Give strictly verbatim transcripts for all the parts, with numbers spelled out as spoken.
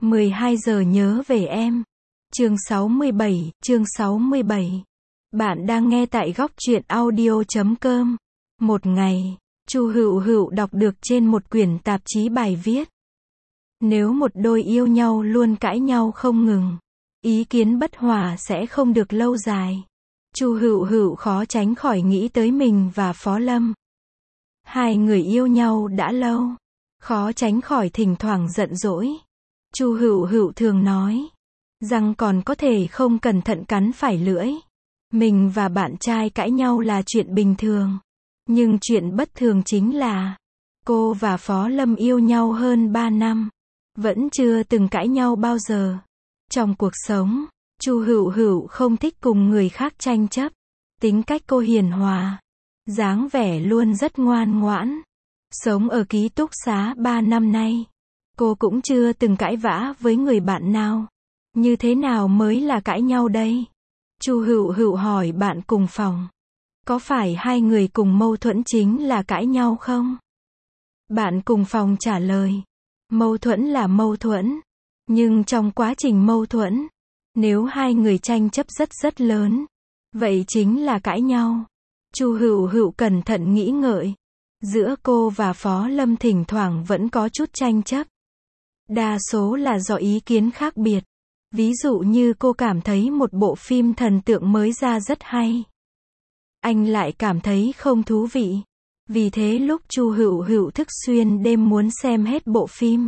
mười hai giờ nhớ về em. Chương sáu mươi bảy, chương sáu mươi bảy. Bạn đang nghe tại góc truyện audio chấm com. Một ngày, Chu Hựu Hựu đọc được trên một quyển tạp chí bài viết. Nếu một đôi yêu nhau luôn cãi nhau không ngừng, ý kiến bất hòa sẽ không được lâu dài. Chu Hựu Hựu khó tránh khỏi nghĩ tới mình và Phó Lâm. Hai người yêu nhau đã lâu, khó tránh khỏi thỉnh thoảng giận dỗi. Chu Hựu Hựu thường nói rằng còn có thể không cẩn thận cắn phải lưỡi. Mình và bạn trai cãi nhau là chuyện bình thường. Nhưng chuyện bất thường chính là cô và Phó Lâm yêu nhau hơn ba năm, vẫn chưa từng cãi nhau bao giờ. Trong cuộc sống, Chu Hựu Hựu không thích cùng người khác tranh chấp. Tính cách cô hiền hòa, dáng vẻ luôn rất ngoan ngoãn. Sống ở ký túc xá ba năm nay, cô cũng chưa từng cãi vã với người bạn nào. Như thế nào mới là cãi nhau đây? Chu Hựu Hựu hỏi bạn cùng phòng. Có phải hai người cùng mâu thuẫn chính là cãi nhau không? Bạn cùng phòng trả lời. Mâu thuẫn là mâu thuẫn. Nhưng trong quá trình mâu thuẫn, nếu hai người tranh chấp rất rất lớn, vậy chính là cãi nhau. Chu Hựu Hựu cẩn thận nghĩ ngợi. Giữa cô và Phó Lâm thỉnh thoảng vẫn có chút tranh chấp. Đa số là do ý kiến khác biệt. Ví dụ như cô cảm thấy một bộ phim thần tượng mới ra rất hay. Anh lại cảm thấy không thú vị. Vì thế lúc Chu Hựu Hựu thức xuyên đêm muốn xem hết bộ phim,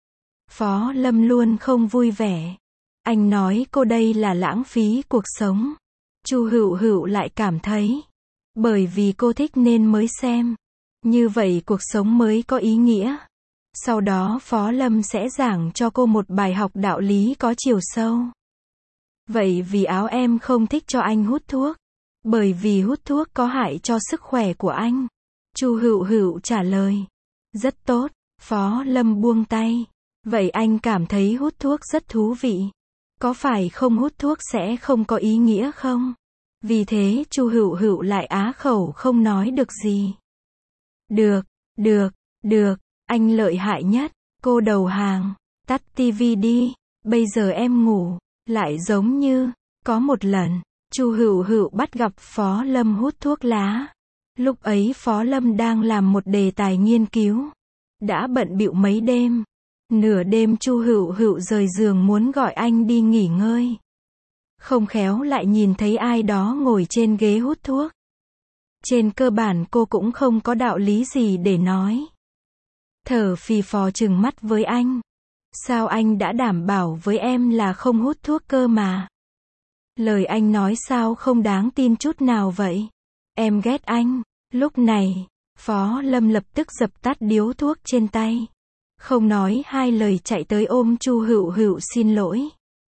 Phó Lâm luôn không vui vẻ. Anh nói cô đây là lãng phí cuộc sống. Chu Hựu Hựu lại cảm thấy, bởi vì cô thích nên mới xem. Như vậy cuộc sống mới có ý nghĩa. Sau đó Phó Lâm sẽ giảng cho cô một bài học đạo lý có chiều sâu. Vậy vì áo em không thích cho anh hút thuốc. Bởi vì hút thuốc có hại cho sức khỏe của anh. Chu Hựu Hựu trả lời. Rất tốt. Phó Lâm buông tay. Vậy anh cảm thấy hút thuốc rất thú vị. Có phải không hút thuốc sẽ không có ý nghĩa không? Vì thế Chu Hựu Hựu lại á khẩu không nói được gì. Được, được, được, anh lợi hại nhất. Cô đầu hàng. Tắt tivi đi. Bây giờ em ngủ. Lại giống như, có một lần, Chu Hựu Hựu bắt gặp Phó Lâm hút thuốc lá. Lúc ấy Phó Lâm đang làm một đề tài nghiên cứu. Đã bận bịu mấy đêm. Nửa đêm Chu Hựu Hựu rời giường muốn gọi anh đi nghỉ ngơi. Không khéo lại nhìn thấy ai đó ngồi trên ghế hút thuốc. Trên cơ bản cô cũng không có đạo lý gì để nói. Thở phì phò trừng mắt với anh. Sao anh đã đảm bảo với em là không hút thuốc cơ mà? Lời anh nói sao không đáng tin chút nào vậy? Em ghét anh. Lúc này, Phó Lâm lập tức dập tắt điếu thuốc trên tay. Không nói hai lời chạy tới ôm Chu Hựu Hựu xin lỗi.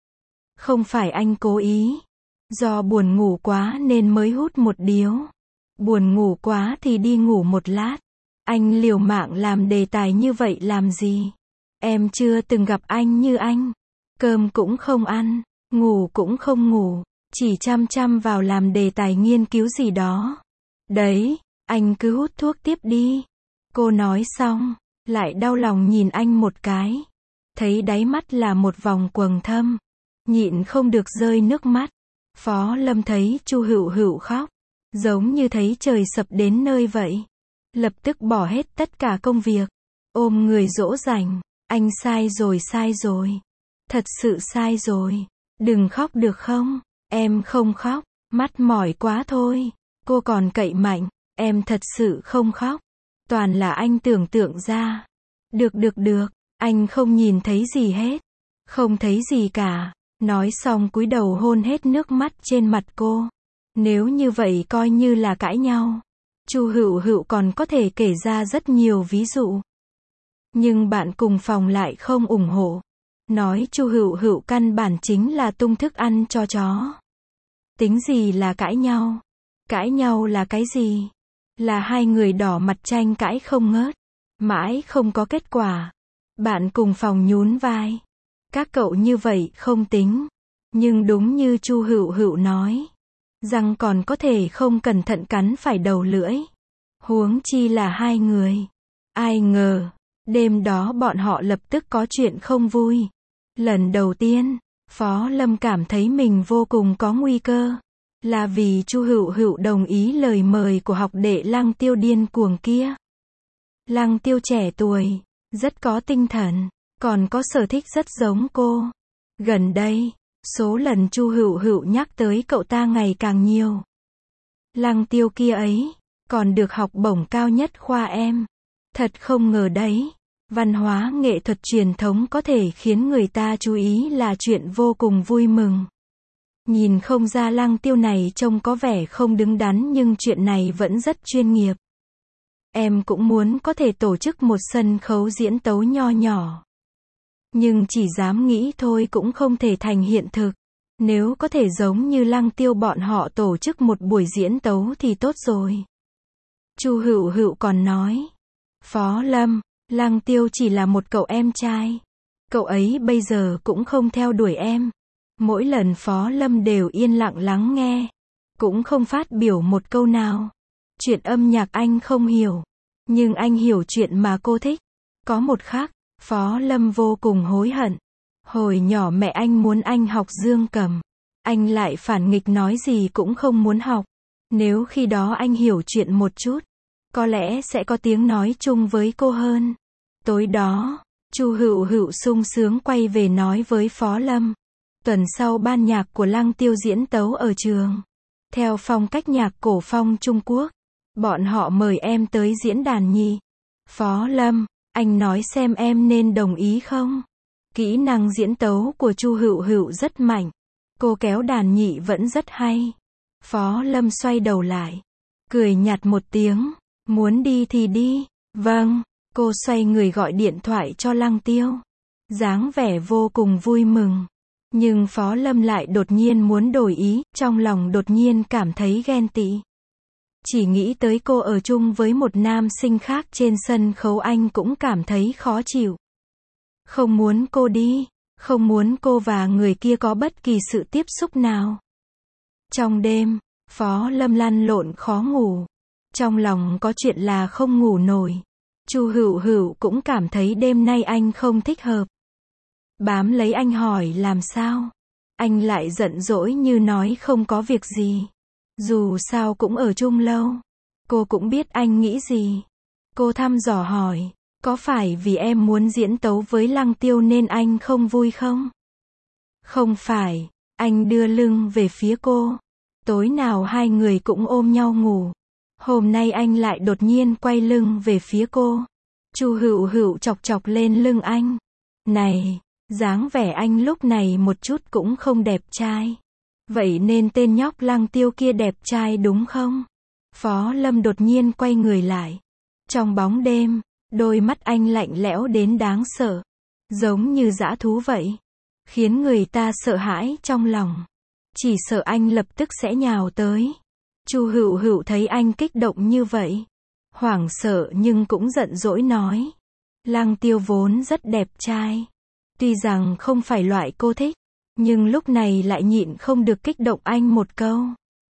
Không phải anh cố ý. Do buồn ngủ quá nên mới hút một điếu. Buồn ngủ quá thì đi ngủ một lát. Anh liều mạng làm đề tài như vậy làm gì? Em chưa từng gặp anh như anh. Cơm cũng không ăn, ngủ cũng không ngủ, chỉ chăm chăm vào làm đề tài nghiên cứu gì đó. Đấy, anh cứ hút thuốc tiếp đi. Cô nói xong, lại đau lòng nhìn anh một cái. Thấy đáy mắt là một vòng quầng thâm. Nhịn không được rơi nước mắt. Phó Lâm thấy Chu Hựu Hựu khóc, giống như thấy trời sập đến nơi vậy. Lập tức bỏ hết tất cả công việc, ôm người dỗ dành. Anh sai rồi sai rồi. Thật sự sai rồi. Đừng khóc được không? Em không khóc. Mắt mỏi quá thôi. Cô còn cậy mạnh. Em thật sự không khóc. Toàn là anh tưởng tượng ra. Được được được. Anh không nhìn thấy gì hết. Không thấy gì cả. Nói xong cúi đầu hôn hết nước mắt trên mặt cô. Nếu như vậy coi như là cãi nhau. Chu Hựu Hựu còn có thể kể ra rất nhiều ví dụ. Nhưng bạn cùng phòng lại không ủng hộ. Nói Chu Hựu Hựu căn bản chính là tung thức ăn cho chó. Tính gì là cãi nhau? Cãi nhau là cái gì? Là hai người đỏ mặt tranh cãi không ngớt. Mãi không có kết quả. Bạn cùng phòng nhún vai. Các cậu như vậy không tính. Nhưng đúng như Chu Hựu Hựu nói. Răng còn có thể không cẩn thận cắn phải đầu lưỡi. Huống chi là hai người. Ai ngờ. Đêm đó bọn họ lập tức có chuyện không vui. Lần đầu tiên, Phó Lâm cảm thấy mình vô cùng có nguy cơ. Là vì Chu Hựu Hựu đồng ý lời mời của học đệ Lăng Tiêu điên cuồng kia. Lăng Tiêu trẻ tuổi, rất có tinh thần, còn có sở thích rất giống cô. Gần đây, số lần Chu Hựu Hựu nhắc tới cậu ta ngày càng nhiều. Lăng Tiêu kia ấy, còn được học bổng cao nhất khoa em. Thật không ngờ đấy, văn hóa nghệ thuật truyền thống có thể khiến người ta chú ý là chuyện vô cùng vui mừng. Nhìn không ra Lăng Tiêu này trông có vẻ không đứng đắn nhưng chuyện này vẫn rất chuyên nghiệp. Em cũng muốn có thể tổ chức một sân khấu diễn tấu nho nhỏ. Nhưng chỉ dám nghĩ thôi cũng không thể thành hiện thực. Nếu có thể giống như Lăng Tiêu bọn họ tổ chức một buổi diễn tấu thì tốt rồi. Chu Hựu Hựu còn nói. Phó Lâm, Lăng Tiêu chỉ là một cậu em trai. Cậu ấy bây giờ cũng không theo đuổi em. Mỗi lần Phó Lâm đều yên lặng lắng nghe. Cũng không phát biểu một câu nào. Chuyện âm nhạc anh không hiểu. Nhưng anh hiểu chuyện mà cô thích. Có một khắc, Phó Lâm vô cùng hối hận. Hồi nhỏ mẹ anh muốn anh học dương cầm. Anh lại phản nghịch nói gì cũng không muốn học. Nếu khi đó anh hiểu chuyện một chút, có lẽ sẽ có tiếng nói chung với cô hơn. Tối đó, Chu Hựu Hựu sung sướng quay về nói với Phó Lâm. Tuần sau ban nhạc của Lăng Tiêu diễn tấu ở trường. Theo phong cách nhạc cổ phong Trung Quốc. Bọn họ mời em tới diễn đàn nhị. Phó Lâm, anh nói xem em nên đồng ý không? Kỹ năng diễn tấu của Chu Hựu Hựu rất mạnh. Cô kéo đàn nhị vẫn rất hay. Phó Lâm xoay đầu lại. Cười nhạt một tiếng. Muốn đi thì đi. Vâng. Cô xoay người gọi điện thoại cho Lăng Tiêu. Dáng vẻ vô cùng vui mừng. Nhưng Phó Lâm lại đột nhiên muốn đổi ý. Trong lòng đột nhiên cảm thấy ghen tị. Chỉ nghĩ tới cô ở chung với một nam sinh khác trên sân khấu anh cũng cảm thấy khó chịu. Không muốn cô đi. Không muốn cô và người kia có bất kỳ sự tiếp xúc nào. Trong đêm, Phó Lâm lăn lộn khó ngủ. Trong lòng có chuyện là không ngủ nổi. Chu Hựu Hựu cũng cảm thấy đêm nay anh không thích hợp. Bám lấy anh hỏi làm sao. Anh lại giận dỗi như nói không có việc gì. Dù sao cũng ở chung lâu. Cô cũng biết anh nghĩ gì. Cô thăm dò hỏi. Có phải vì em muốn diễn tấu với Lăng Tiêu nên anh không vui không? Không phải. Anh đưa lưng về phía cô. Tối nào hai người cũng ôm nhau ngủ. Hôm nay anh lại đột nhiên quay lưng về phía cô. Chu Hựu Hựu chọc chọc lên lưng anh. Này, dáng vẻ anh lúc này một chút cũng không đẹp trai. Vậy nên tên nhóc Lăng Tiêu kia đẹp trai đúng không? Phó Lâm đột nhiên quay người lại. Trong bóng đêm, đôi mắt anh lạnh lẽo đến đáng sợ. Giống như dã thú vậy. Khiến người ta sợ hãi trong lòng. Chỉ sợ anh lập tức sẽ nhào tới. Chu Hựu Hựu thấy anh kích động như vậy. Hoảng sợ nhưng cũng giận dỗi nói. Lăng Tiêu vốn rất đẹp trai. Tuy rằng không phải loại cô thích. Nhưng lúc này lại nhịn không được kích động anh một câu.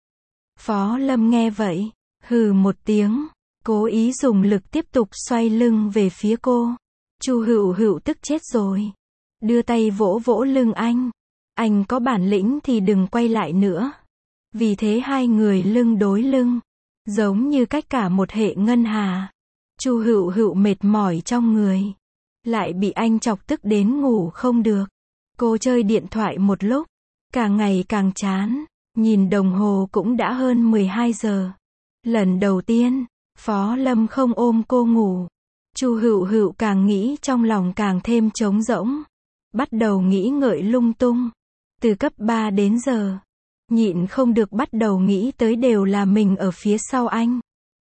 Phó Lâm nghe vậy. Hừ một tiếng. Cố ý dùng lực tiếp tục xoay lưng về phía cô. Chu Hựu Hựu tức chết rồi. Đưa tay vỗ vỗ lưng anh. Anh có bản lĩnh thì đừng quay lại nữa. Vì thế hai người lưng đối lưng. Giống như cách cả một hệ ngân hà. Chu Hựu Hựu mệt mỏi trong người. Lại bị anh chọc tức đến ngủ không được. Cô chơi điện thoại một lúc. Càng ngày càng chán. Nhìn đồng hồ cũng đã hơn mười hai giờ. Lần đầu tiên, Phó Lâm không ôm cô ngủ. Chu Hựu Hựu càng nghĩ trong lòng càng thêm trống rỗng. Bắt đầu nghĩ ngợi lung tung. Từ cấp ba đến giờ. Nhịn không được bắt đầu nghĩ tới đều là mình ở phía sau anh.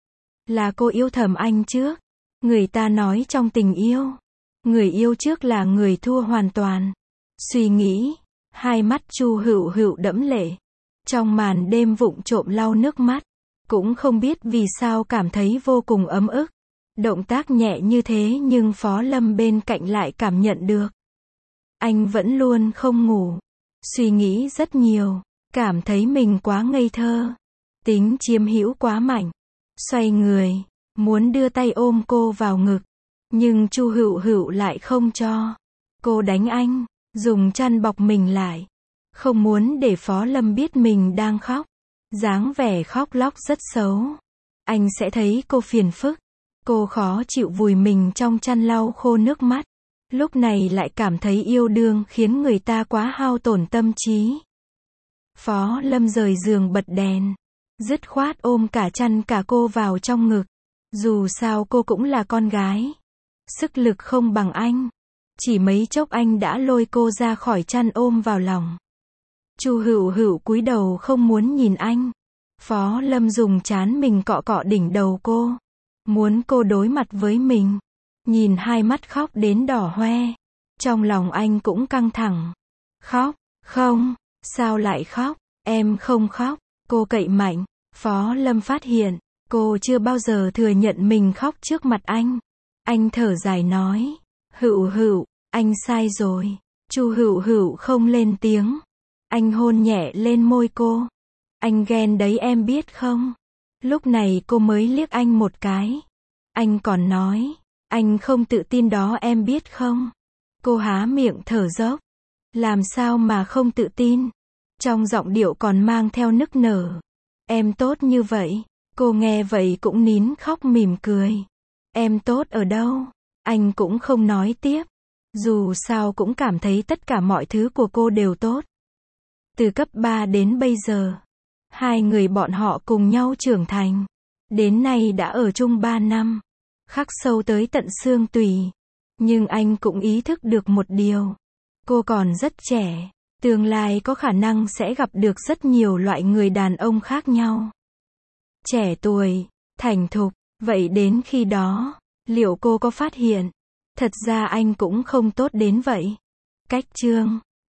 Là cô yêu thầm anh trước. Người ta nói trong tình yêu. Người yêu trước là người thua hoàn toàn. Suy nghĩ. Hai mắt Chu Hựu Hựu đẫm lệ. Trong màn đêm vụng trộm lau nước mắt. Cũng không biết vì sao cảm thấy vô cùng ấm ức. Động tác nhẹ như thế nhưng Phó Lâm bên cạnh lại cảm nhận được. Anh vẫn luôn không ngủ. Suy nghĩ rất nhiều. Cảm thấy mình quá ngây thơ. Tính chiếm hữu quá mạnh. Xoay người. Muốn đưa tay ôm cô vào ngực. Nhưng Chu Hựu Hựu lại không cho. Cô đánh anh. dùng chăn bọc mình lại. Không muốn để Phó Lâm biết mình đang khóc. Dáng vẻ khóc lóc rất xấu. Anh sẽ thấy cô phiền phức. Cô khó chịu vùi mình trong chăn lau khô nước mắt. Lúc này lại cảm thấy yêu đương khiến người ta quá hao tổn tâm trí. Phó Lâm rời giường bật đèn. Dứt khoát ôm cả chăn cả cô vào trong ngực. Dù sao cô cũng là con gái. Sức lực không bằng anh. Chỉ mấy chốc anh đã lôi cô ra khỏi chăn ôm vào lòng. Chu Hựu Hựu cúi đầu không muốn nhìn anh. Phó Lâm dùng trán mình cọ cọ đỉnh đầu cô. Muốn cô đối mặt với mình. Nhìn hai mắt khóc đến đỏ hoe. Trong lòng anh cũng căng thẳng. Khóc, không, sao lại khóc, em không khóc, cô cậy mạnh. Phó Lâm phát hiện, cô chưa bao giờ thừa nhận mình khóc trước mặt anh. Anh thở dài nói, Hựu Hựu, anh sai rồi. Chu Hựu Hựu không lên tiếng. Anh hôn nhẹ lên môi cô. Anh ghen đấy em biết không? Lúc này cô mới liếc anh một cái. Anh còn nói, anh không tự tin đó em biết không? Cô há miệng thở dốc. Làm sao mà không tự tin? Trong giọng điệu còn mang theo nức nở. Em tốt như vậy. Cô nghe vậy cũng nín khóc mỉm cười. Em tốt ở đâu? Anh cũng không nói tiếp. Dù sao cũng cảm thấy tất cả mọi thứ của cô đều tốt. Từ cấp ba đến bây giờ, hai người bọn họ cùng nhau trưởng thành. Đến nay đã ở chung ba năm. Khắc sâu tới tận xương tủy. Nhưng anh cũng ý thức được một điều. Cô còn rất trẻ. Tương lai có khả năng sẽ gặp được rất nhiều loại người đàn ông khác nhau. Trẻ tuổi, thành thục. Vậy đến khi đó, liệu cô có phát hiện? Thật ra anh cũng không tốt đến vậy. Cách chương